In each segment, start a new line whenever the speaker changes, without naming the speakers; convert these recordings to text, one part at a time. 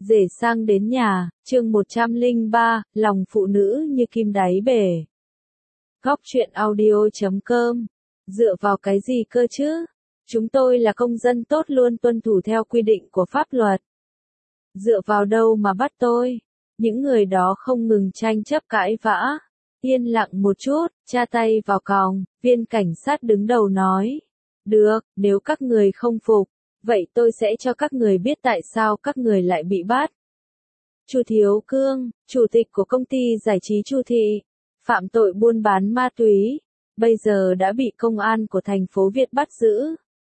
Rể sang đến nhà, chương 103, lòng phụ nữ như kim đáy bể. Góc truyện audio.com. Dựa vào cái gì cơ chứ? Chúng tôi là công dân tốt luôn tuân thủ theo quy định của pháp luật. Dựa vào đâu mà bắt tôi? Những người đó không ngừng tranh chấp cãi vã. Yên lặng một chút, tra tay vào còng, viên cảnh sát đứng đầu nói. Được, nếu các người không phục, vậy tôi sẽ cho các người biết tại sao các người lại bị bắt. Chu Thiếu Cương, chủ tịch của công ty giải trí Chu Thị, phạm tội buôn bán ma túy, bây giờ đã bị công an của thành phố Việt bắt giữ.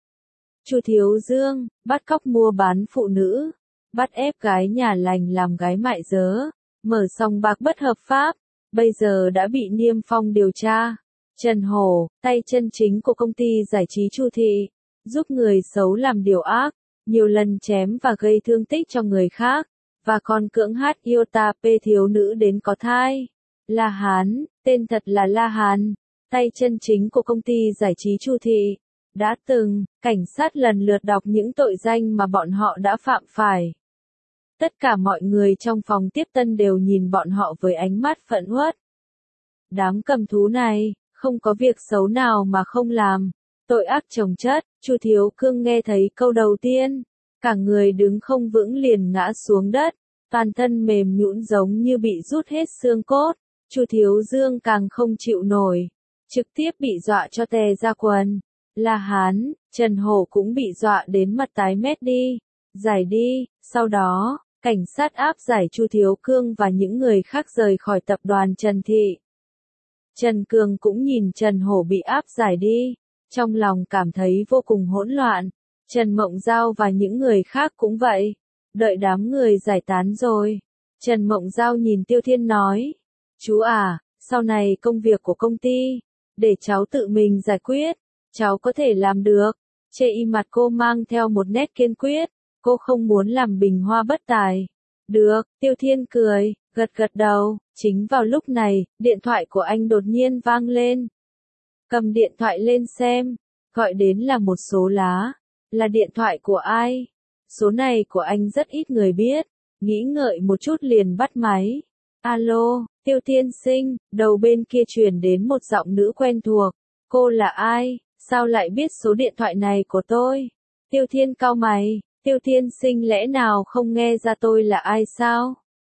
Chu Thiếu Dương, bắt cóc mua bán phụ nữ, bắt ép gái nhà lành làm gái mại dớ, mở sòng bạc bất hợp pháp, bây giờ đã bị niêm phong điều tra. Trần Hổ, tay chân chính của công ty giải trí Chu Thị, giúp người xấu làm điều ác, nhiều lần chém và gây thương tích cho người khác, và còn cưỡng hiếp thiếu nữ đến có thai. La Hán, tên thật là La Hán, tay chân chính của công ty giải trí Chu Thị, đã từng, cảnh sát lần lượt đọc những tội danh mà bọn họ đã phạm phải. Tất cả mọi người trong phòng tiếp tân đều nhìn bọn họ với ánh mắt phẫn uất. Đám cầm thú này, không có việc xấu nào mà không làm. Tội ác chồng chất, Chu Thiếu Cương nghe thấy câu đầu tiên, cả người đứng không vững liền ngã xuống đất, toàn thân mềm nhũn giống như bị rút hết xương cốt. Chu Thiếu Dương càng không chịu nổi, trực tiếp bị dọa cho tè ra quần. La Hán, Trần Hổ cũng bị dọa đến mặt tái mét đi, giải đi. Sau đó, cảnh sát áp giải Chu Thiếu Cương và những người khác rời khỏi tập đoàn Trần Thị. Trần Cường cũng nhìn Trần Hổ bị áp giải đi, trong lòng cảm thấy vô cùng hỗn loạn. Trần Mộng Giao và những người khác cũng vậy. Đợi đám người giải tán rồi, Trần Mộng Giao nhìn Tiêu Thiên nói, chú à, sau này công việc của công ty, để cháu tự mình giải quyết, cháu có thể làm được. Chê y mặt cô mang theo một nét kiên quyết, cô không muốn làm bình hoa bất tài. Được, Tiêu Thiên cười, gật gật đầu. Chính vào lúc này, điện thoại của anh đột nhiên vang lên. Cầm điện thoại lên xem, gọi đến là một số lá. Là điện thoại của ai? Số này của anh rất ít người biết. Nghĩ ngợi một chút liền bắt máy. Alo, Tiêu Tiên Sinh, đầu bên kia truyền đến một giọng nữ quen thuộc. Cô là ai? Sao lại biết số điện thoại này của tôi? Tiêu Thiên cau mày. Tiêu Tiên Sinh lẽ nào không nghe ra tôi là ai sao?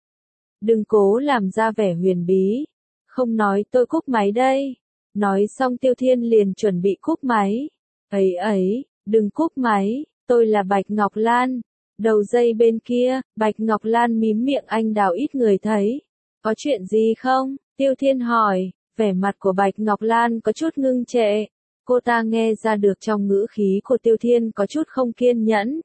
Đừng cố làm ra vẻ huyền bí. Không nói tôi cúp máy đây. Nói xong Tiêu Thiên liền chuẩn bị cúp máy. Ấy, đừng cúp máy, tôi là Bạch Ngọc Lan. Đầu dây bên kia, Bạch Ngọc Lan mím miệng anh đào ít người thấy. Có chuyện gì không? Tiêu Thiên hỏi, vẻ mặt của Bạch Ngọc Lan có chút ngưng trệ. Cô ta nghe ra được trong ngữ khí của Tiêu Thiên có chút không kiên nhẫn.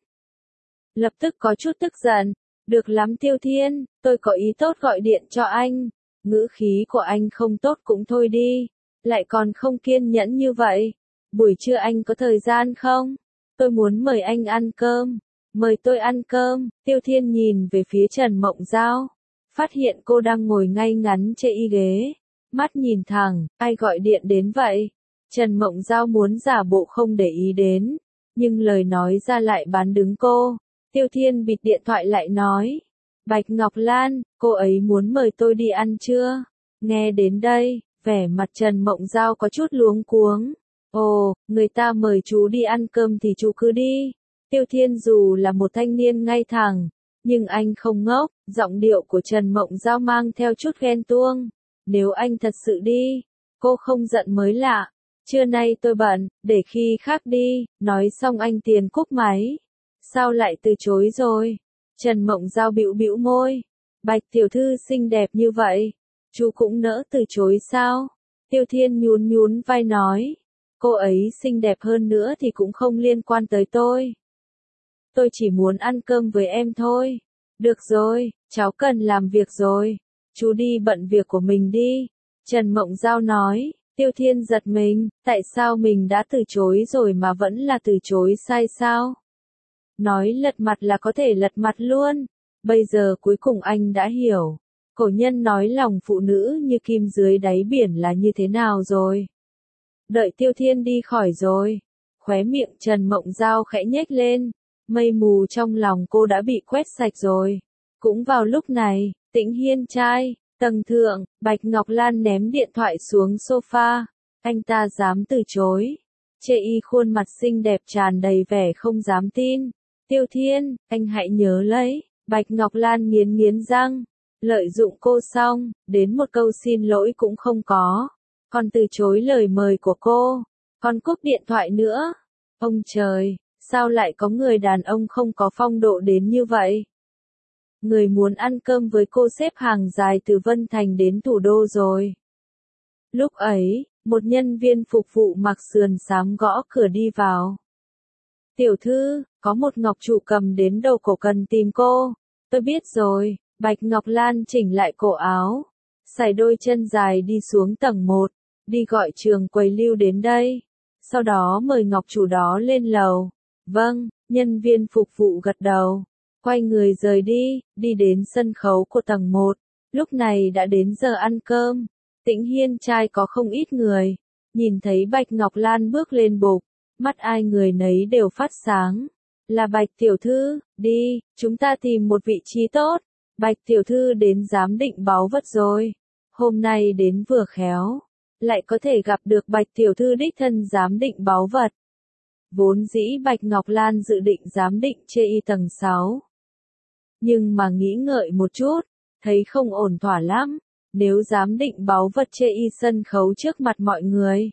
Lập tức có chút tức giận. Được lắm Tiêu Thiên, tôi có ý tốt gọi điện cho anh. Ngữ khí của anh không tốt cũng thôi đi. Lại còn không kiên nhẫn như vậy. Buổi trưa anh có thời gian không? Tôi muốn mời anh ăn cơm. Mời tôi ăn cơm. Tiêu Thiên nhìn về phía Trần Mộng Giao. Phát hiện cô đang ngồi ngay ngắn trên y ghế. Mắt nhìn thẳng, ai gọi điện đến vậy? Trần Mộng Giao muốn giả bộ không để ý đến. Nhưng lời nói ra lại bán đứng cô. Tiêu Thiên bịt điện thoại lại nói. Bạch Ngọc Lan, cô ấy muốn mời tôi đi ăn trưa. Nghe đến đây, vẻ mặt Trần Mộng Giao có chút luống cuống. Ồ, người ta mời chú đi ăn cơm thì chú cứ đi. Tiêu Thiên dù là một thanh niên ngay thẳng, nhưng anh không ngốc, giọng điệu của Trần Mộng Giao mang theo chút ghen tuông. Nếu anh thật sự đi, cô không giận mới lạ. Trưa nay tôi bận, để khi khác đi. Nói xong anh tiền cúp máy. Sao lại từ chối rồi? Trần Mộng Giao bĩu bĩu môi. Bạch tiểu thư xinh đẹp như vậy, chú cũng nỡ từ chối sao? Tiêu Thiên nhún vai nói. Cô ấy xinh đẹp hơn nữa thì cũng không liên quan tới tôi. Tôi chỉ muốn ăn cơm với em thôi. Được rồi, cháu cần làm việc rồi. Chú đi bận việc của mình đi. Trần Mộng Giao nói. Tiêu Thiên giật mình, tại sao mình đã từ chối rồi mà vẫn là từ chối sai sao? Nói lật mặt là có thể lật mặt luôn. Bây giờ cuối cùng anh đã hiểu. Cổ nhân nói lòng phụ nữ như kim dưới đáy biển là như thế nào rồi. Đợi Tiêu Thiên đi khỏi rồi. Khóe miệng Trần Mộng Giao khẽ nhếch lên. Mây mù trong lòng cô đã bị quét sạch rồi. Cũng vào lúc này, Tĩnh Hiên trai, tầng thượng, Bạch Ngọc Lan ném điện thoại xuống sofa. Anh ta dám từ chối. Chê y khuôn mặt xinh đẹp tràn đầy vẻ không dám tin. Tiêu Thiên, anh hãy nhớ lấy. Bạch Ngọc Lan nghiến nghiến răng. Lợi dụng cô xong, đến một câu xin lỗi cũng không có. Còn từ chối lời mời của cô. Còn cúp điện thoại nữa. Ông trời, sao lại có người đàn ông không có phong độ đến như vậy? Người muốn ăn cơm với cô xếp hàng dài từ Vân Thành đến thủ đô rồi. Lúc ấy, một nhân viên phục vụ mặc sườn xám gõ cửa đi vào. Tiểu thư, có một ngọc trụ cầm đến đầu cổ cần tìm cô. Tôi biết rồi. Bạch Ngọc Lan chỉnh lại cổ áo. Xài đôi chân dài đi xuống tầng 1. Đi gọi Trường Quầy Lưu đến đây. Sau đó mời ngọc chủ đó lên lầu. Vâng, nhân viên phục vụ gật đầu. Quay người rời đi, đi đến sân khấu của tầng 1. Lúc này đã đến giờ ăn cơm. Tĩnh Hiên trai có không ít người. Nhìn thấy Bạch Ngọc Lan bước lên bục. Mắt ai người nấy đều phát sáng. Là Bạch tiểu thư, đi, chúng ta tìm một vị trí tốt. Bạch tiểu thư đến giám định báu vật rồi. Hôm nay đến vừa khéo. Lại có thể gặp được Bạch tiểu thư đích thân giám định báu vật. Vốn dĩ Bạch Ngọc Lan dự định giám định chê y tầng 6. Nhưng mà nghĩ ngợi một chút, thấy không ổn thỏa lắm. Nếu giám định báu vật chê y sân khấu trước mặt mọi người.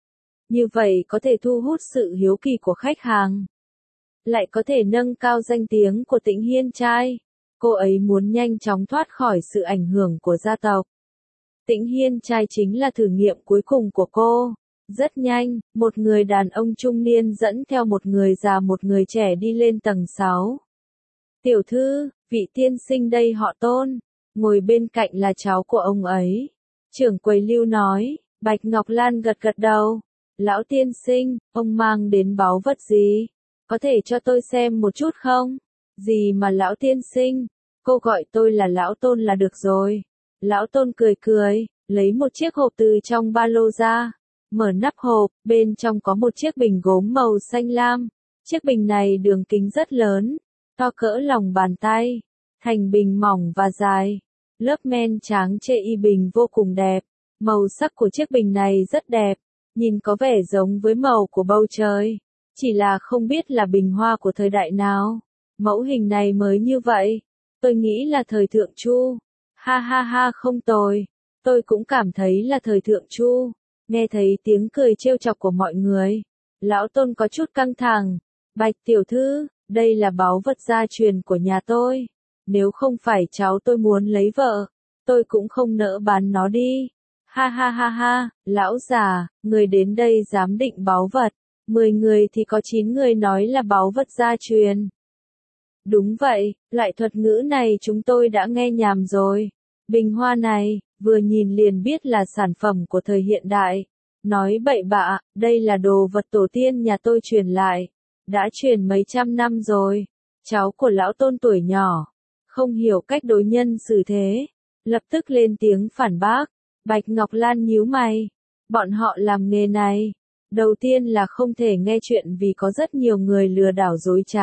Như vậy có thể thu hút sự hiếu kỳ của khách hàng. Lại có thể nâng cao danh tiếng của Tĩnh Hiên trai. Cô ấy muốn nhanh chóng thoát khỏi sự ảnh hưởng của gia tộc. Tĩnh Hiên trai chính là thử nghiệm cuối cùng của cô. Rất nhanh, một người đàn ông trung niên dẫn theo một người già một người trẻ đi lên tầng 6. Tiểu thư, vị tiên sinh đây họ Tôn. Ngồi bên cạnh là cháu của ông ấy. Trưởng quầy Lưu nói. Bạch Ngọc Lan gật gật đầu. Lão tiên sinh, ông mang đến báu vật gì? Có thể cho tôi xem một chút không? Gì mà lão tiên sinh? Cô gọi tôi là lão Tôn là được rồi. Lão Tôn cười cười, lấy một chiếc hộp từ trong ba lô ra. Mở nắp hộp, bên trong có một chiếc bình gốm màu xanh lam. Chiếc bình này đường kính rất lớn, to cỡ lòng bàn tay. Thành bình mỏng và dài. Lớp men trắng chê y bình vô cùng đẹp. Màu sắc của chiếc bình này rất đẹp. Nhìn có vẻ giống với màu của bầu trời. Chỉ là không biết là bình hoa của thời đại nào. Mẫu hình này mới như vậy. Tôi nghĩ là thời thượng Chu. Ha ha ha không tồi. Tôi cũng cảm thấy là thời thượng Chu. Nghe thấy tiếng cười trêu chọc của mọi người. Lão Tôn có chút căng thẳng. Bạch tiểu thư, đây là báu vật gia truyền của nhà tôi. Nếu không phải cháu tôi muốn lấy vợ, tôi cũng không nỡ bán nó đi. Ha ha ha ha, lão già, người đến đây giám định báu vật. 10 người thì có 9 người nói là báu vật gia truyền. Đúng vậy, loại thuật ngữ này chúng tôi đã nghe nhàm rồi. Bình hoa này, vừa nhìn liền biết là sản phẩm của thời hiện đại. Nói bậy bạ, đây là đồ vật tổ tiên nhà tôi truyền lại. Đã truyền mấy trăm năm rồi. Cháu của lão Tôn tuổi nhỏ, không hiểu cách đối nhân xử thế. Lập tức lên tiếng phản bác. Bạch Ngọc Lan nhíu mày. Bọn họ làm nghề này. Đầu tiên là không thể nghe chuyện vì có rất nhiều người lừa đảo dối trá.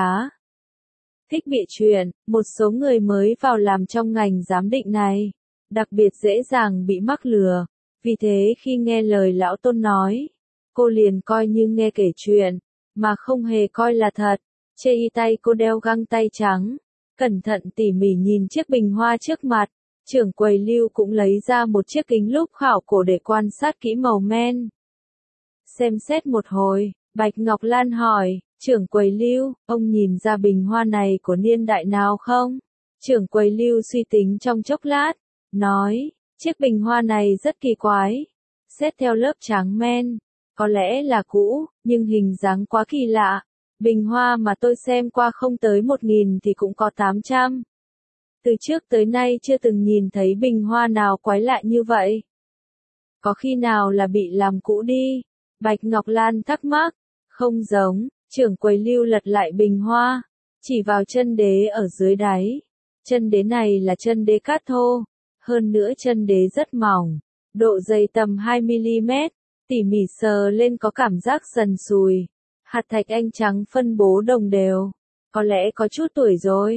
Thích bị chuyện, một số người mới vào làm trong ngành giám định này. Đặc biệt dễ dàng bị mắc lừa. Vì thế khi nghe lời lão Tôn nói, cô liền coi như nghe kể chuyện, mà không hề coi là thật. Chê y tay cô đeo găng tay trắng. Cẩn thận tỉ mỉ nhìn chiếc bình hoa trước mặt. Trưởng quầy Lưu cũng lấy ra một chiếc kính lúp khảo cổ để quan sát kỹ màu men. Xem xét một hồi, Bạch Ngọc Lan hỏi, trưởng quầy Lưu, ông nhìn ra bình hoa này của niên đại nào không? Trưởng quầy Lưu suy tính trong chốc lát, nói, chiếc bình hoa này rất kỳ quái. Xét theo lớp trắng men, có lẽ là cũ, nhưng hình dáng quá kỳ lạ. Bình hoa mà tôi xem qua không tới 1.000 thì cũng có 800. Từ trước tới nay chưa từng nhìn thấy bình hoa nào quái lạ như vậy. Có khi nào là bị làm cũ đi? Bạch Ngọc Lan thắc mắc. Không giống, trưởng quầy Lưu lật lại bình hoa, chỉ vào chân đế ở dưới đáy. Chân đế này là chân đế cát thô, hơn nữa chân đế rất mỏng, độ dày tầm 2mm, tỉ mỉ sờ lên có cảm giác sần sùi. Hạt thạch anh trắng phân bố đồng đều, có lẽ có chút tuổi rồi.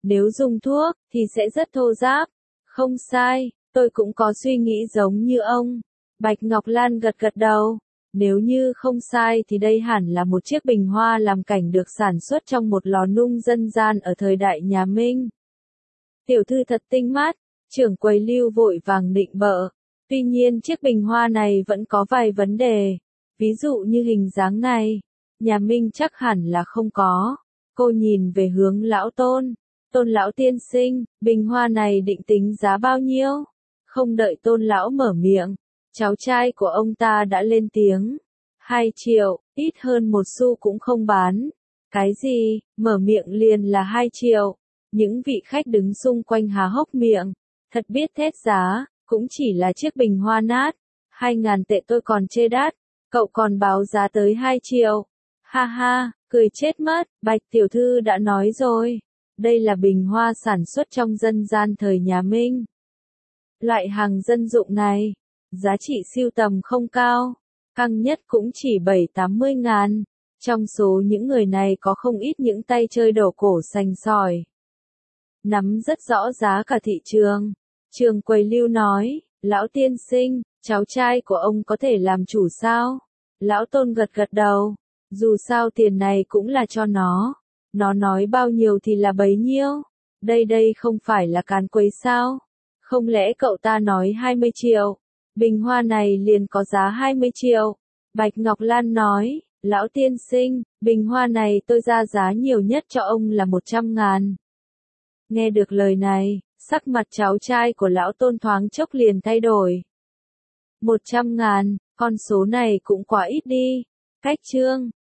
Nếu dùng thuốc, thì sẽ rất thô ráp. Không sai, tôi cũng có suy nghĩ giống như ông. Bạch Ngọc Lan gật gật đầu. Nếu như không sai thì đây hẳn là một chiếc bình hoa làm cảnh được sản xuất trong một lò nung dân gian ở thời đại nhà Minh. Tiểu thư thật tinh mắt, trưởng quầy Lưu vội vàng định bợ. Tuy nhiên chiếc bình hoa này vẫn có vài vấn đề. Ví dụ như hình dáng này, nhà Minh chắc hẳn là không có. Cô nhìn về hướng lão Tôn. Tôn lão tiên sinh, bình hoa này định tính giá bao nhiêu? Không đợi Tôn lão mở miệng, cháu trai của ông ta đã lên tiếng. 2 triệu, ít hơn 1 xu cũng không bán. Cái gì, mở miệng liền là 2 triệu. Những vị khách đứng xung quanh há hốc miệng. Thật biết thét giá, cũng chỉ là chiếc bình hoa nát. 2.000 tệ tôi còn chê đắt, cậu còn báo giá tới 2 triệu. Ha ha, cười chết mất, Bạch tiểu thư đã nói rồi. Đây là bình hoa sản xuất trong dân gian thời nhà Minh. Loại hàng dân dụng này, giá trị sưu tầm không cao, căng nhất cũng chỉ 7-80 ngàn. Trong số những người này có không ít những tay chơi đồ cổ sành sỏi. Nắm rất rõ giá cả thị trường. Trường quầy Lưu nói, lão tiên sinh, cháu trai của ông có thể làm chủ sao? Lão Tôn gật gật đầu, dù sao tiền này cũng là cho nó nói bao nhiêu thì là bấy nhiêu. Đây không phải là càn quấy sao? Không lẽ cậu ta nói 20 triệu? Bình hoa này liền có giá 20 triệu. Bạch Ngọc Lan nói, lão tiên sinh, bình hoa này tôi ra giá nhiều nhất cho ông là 100 ngàn. Nghe được lời này, sắc mặt cháu trai của lão Tôn thoáng chốc liền thay đổi. 100 ngàn, con số này cũng quá ít đi. Cách chương